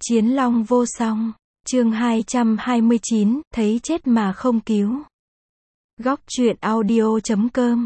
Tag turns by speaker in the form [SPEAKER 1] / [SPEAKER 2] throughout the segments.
[SPEAKER 1] Chiến long vô song. Chương 229, thấy chết mà không cứu. Góc truyện audio.com.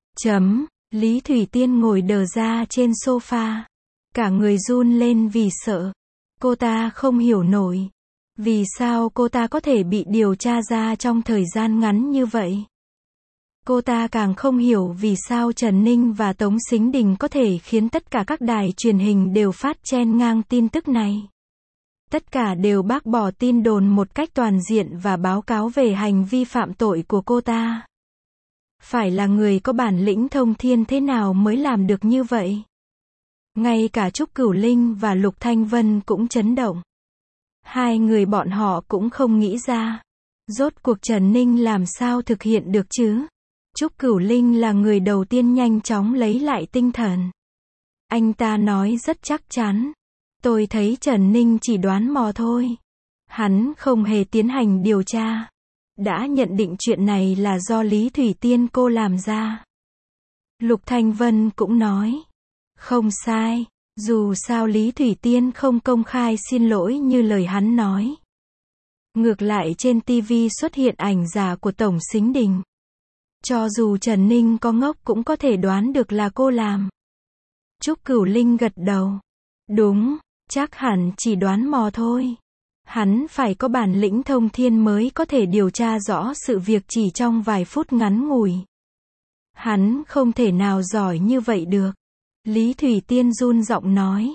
[SPEAKER 1] Lý Thủy Tiên ngồi đờ ra trên sofa. Cả người run lên vì sợ. Cô ta không hiểu nổi. Vì sao cô ta có thể bị điều tra ra trong thời gian ngắn như vậy? Cô ta càng không hiểu vì sao Trần Ninh và Tống Sính Đình có thể khiến tất cả các đài truyền hình đều phát chen ngang tin tức này. Tất cả đều bác bỏ tin đồn một cách toàn diện và báo cáo về hành vi phạm tội của cô ta. Phải là người có bản lĩnh thông thiên thế nào mới làm được như vậy? Ngay cả Trúc Cửu Linh và Lục Thanh Vân cũng chấn động. Hai người bọn họ cũng không nghĩ ra. Rốt cuộc Trần Ninh làm sao thực hiện được chứ? Trúc Cửu Linh là người đầu tiên nhanh chóng lấy lại tinh thần. Anh ta nói rất chắc chắn. Tôi thấy Trần Ninh chỉ đoán mò thôi. Hắn không hề tiến hành điều tra. Đã nhận định chuyện này là do Lý Thủy Tiên cô làm ra. Lục Thanh Vân cũng nói. Không sai. Dù sao Lý Thủy Tiên không công khai xin lỗi như lời hắn nói. Ngược lại trên TV xuất hiện ảnh giả của Tổng Sính Đình. Cho dù Trần Ninh có ngốc cũng có thể đoán được là cô làm. Trúc Cửu Linh gật đầu. Đúng, chắc hẳn chỉ đoán mò thôi. Hắn phải có bản lĩnh thông thiên mới có thể điều tra rõ sự việc chỉ trong vài phút ngắn ngủi. Hắn không thể nào giỏi như vậy được. Lý Thủy Tiên run giọng nói.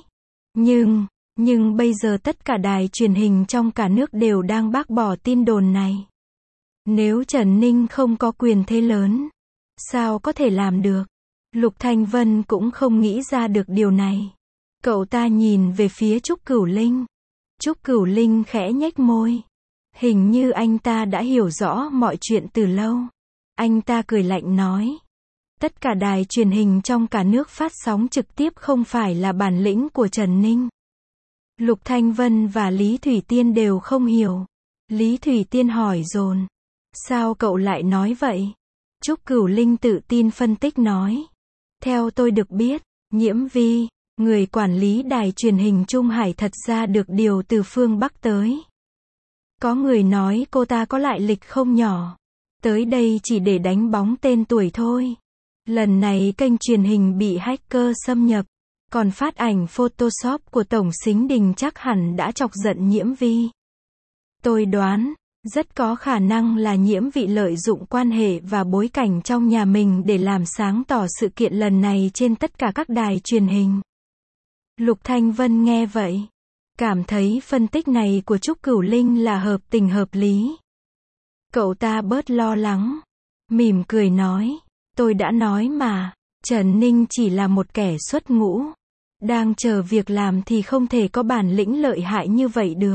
[SPEAKER 1] Nhưng bây giờ tất cả đài truyền hình trong cả nước đều đang bác bỏ tin đồn này. Nếu Trần Ninh không có quyền thế lớn, sao có thể làm được? Lục Thanh Vân cũng không nghĩ ra được điều này. Cậu ta nhìn về phía Trúc Cửu Linh. Trúc Cửu Linh khẽ nhếch môi. Hình như anh ta đã hiểu rõ mọi chuyện từ lâu. Anh ta cười lạnh nói. Tất cả đài truyền hình trong cả nước phát sóng trực tiếp không phải là bản lĩnh của Trần Ninh. Lục Thanh Vân và Lý Thủy Tiên đều không hiểu. Lý Thủy Tiên hỏi dồn. Sao cậu lại nói vậy? Trúc Cửu Linh tự tin phân tích nói. Theo tôi được biết, Nhiễm Vi, người quản lý đài truyền hình Trung Hải thật ra được điều từ phương Bắc tới. Có người nói cô ta có lại lịch không nhỏ. Tới đây chỉ để đánh bóng tên tuổi thôi. Lần này kênh truyền hình bị hacker xâm nhập. Còn phát ảnh Photoshop của Tổng Sính Đình chắc hẳn đã chọc giận Nhiễm Vi. Tôi đoán, rất có khả năng là Nhiễm Vi lợi dụng quan hệ và bối cảnh trong nhà mình để làm sáng tỏ sự kiện lần này trên tất cả các đài truyền hình. Lục Thanh Vân nghe vậy, cảm thấy phân tích này của Trúc Cửu Linh là hợp tình hợp lý. Cậu ta bớt lo lắng, mỉm cười nói, tôi đã nói mà, Trần Ninh chỉ là một kẻ xuất ngũ, đang chờ việc làm thì không thể có bản lĩnh lợi hại như vậy được.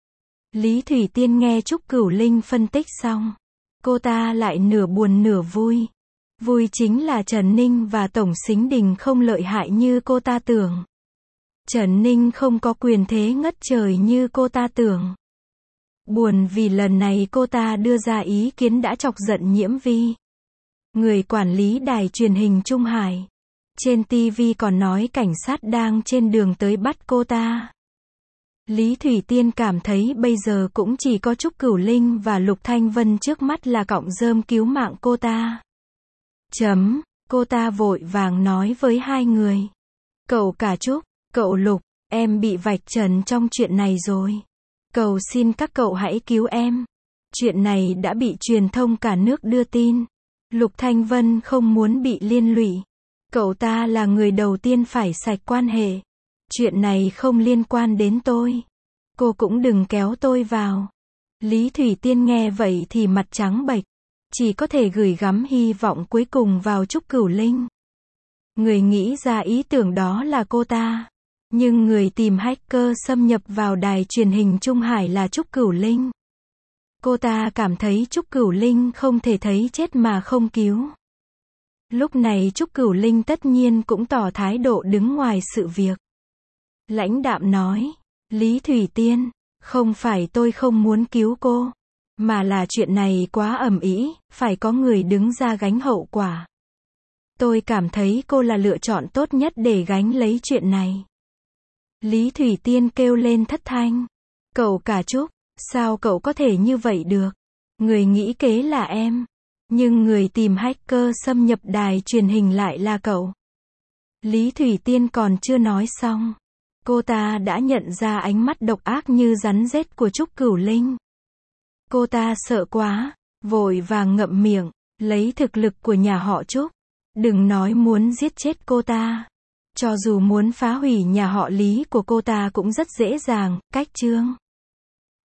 [SPEAKER 1] Lý Thủy Tiên nghe Trúc Cửu Linh phân tích xong, cô ta lại nửa buồn nửa vui. Vui chính là Trần Ninh và Tổng Sính Đình không lợi hại như cô ta tưởng. Trần Ninh không có quyền thế ngất trời như cô ta tưởng. Buồn vì lần này cô ta đưa ra ý kiến đã chọc giận Nhiễm Vi, người quản lý đài truyền hình Trung Hải. Trên TV còn nói cảnh sát đang trên đường tới bắt cô ta. Lý Thủy Tiên cảm thấy bây giờ cũng chỉ có Trúc Cửu Linh và Lục Thanh Vân trước mắt là cọng rơm cứu mạng cô ta. Cô ta vội vàng nói với hai người. Cậu cả Trúc, cậu Lục, em bị vạch trần trong chuyện này rồi. Cầu xin các cậu hãy cứu em. Chuyện này đã bị truyền thông cả nước đưa tin. Lục Thanh Vân không muốn bị liên lụy. Cậu ta là người đầu tiên phải sạch quan hệ. Chuyện này không liên quan đến tôi. Cô cũng đừng kéo tôi vào. Lý Thủy Tiên nghe vậy thì mặt trắng bệch. Chỉ có thể gửi gắm hy vọng cuối cùng vào Trúc Cửu Linh. Người nghĩ ra ý tưởng đó là cô ta. Nhưng người tìm hacker xâm nhập vào đài truyền hình Trung Hải là Trúc Cửu Linh. Cô ta cảm thấy Trúc Cửu Linh không thể thấy chết mà không cứu. Lúc này Trúc Cửu Linh tất nhiên cũng tỏ thái độ đứng ngoài sự việc. Lãnh đạm nói, Lý Thủy Tiên, không phải tôi không muốn cứu cô, mà là chuyện này quá ầm ĩ, phải có người đứng ra gánh hậu quả. Tôi cảm thấy cô là lựa chọn tốt nhất để gánh lấy chuyện này. Lý Thủy Tiên kêu lên thất thanh. Cậu cả Trúc, sao cậu có thể như vậy được? Người nghĩ kế là em. Nhưng người tìm hacker xâm nhập đài truyền hình lại là cậu. Lý Thủy Tiên còn chưa nói xong. Cô ta đã nhận ra ánh mắt độc ác như rắn rết của Trúc Cửu Linh. Cô ta sợ quá, vội vàng ngậm miệng, lấy thực lực của nhà họ Trúc. Đừng nói muốn giết chết cô ta. Cho dù muốn phá hủy nhà họ Lý của cô ta cũng rất dễ dàng, cách chương.